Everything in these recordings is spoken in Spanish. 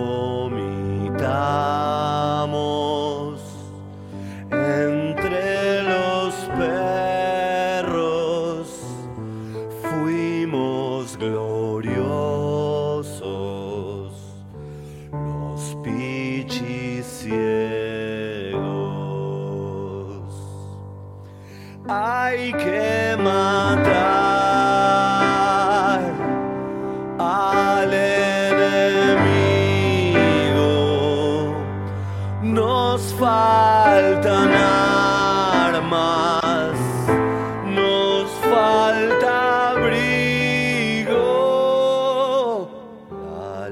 vomitamos entre los perros, fuimos gloriosos, los pichis ciegos. Hay que matar al enemigo, nos faltan armas, nos falta abrigo, la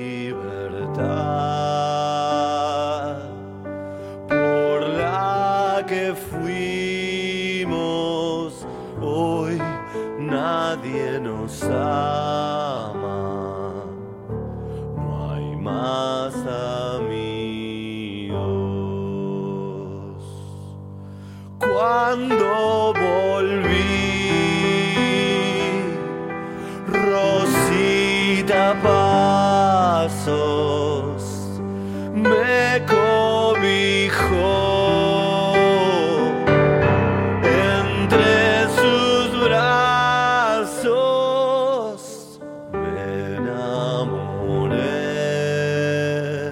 libertad por la que fuimos, hoy nadie nos ama, no hay más amigos. Cuando volví, Rosita Pasos me cobijó. Entre sus brazos me enamoré.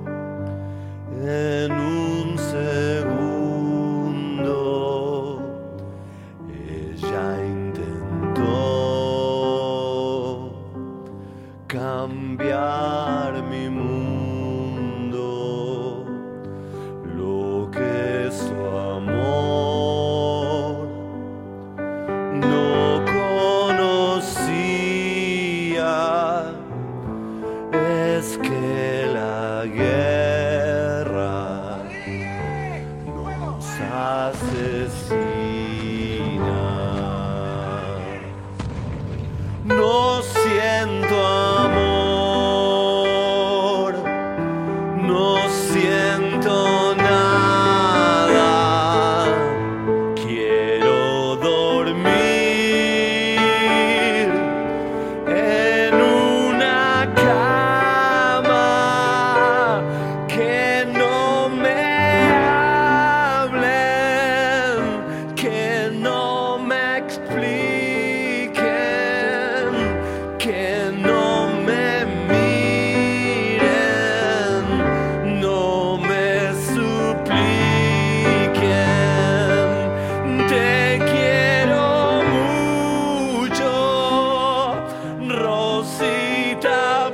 En un segundo ella intentó cambiar mi mundo, lo que su amor no conocía es que la guerra nos asesina. No siento amor, no siento nada, quiero dormir en una cama, que no me hablen, que no me expliquen, que no me miren, no me supliquen. Te quiero mucho, Rosita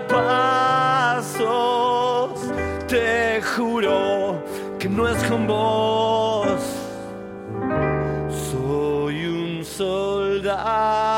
Pasos, te juro que no es con vos, soy un soldado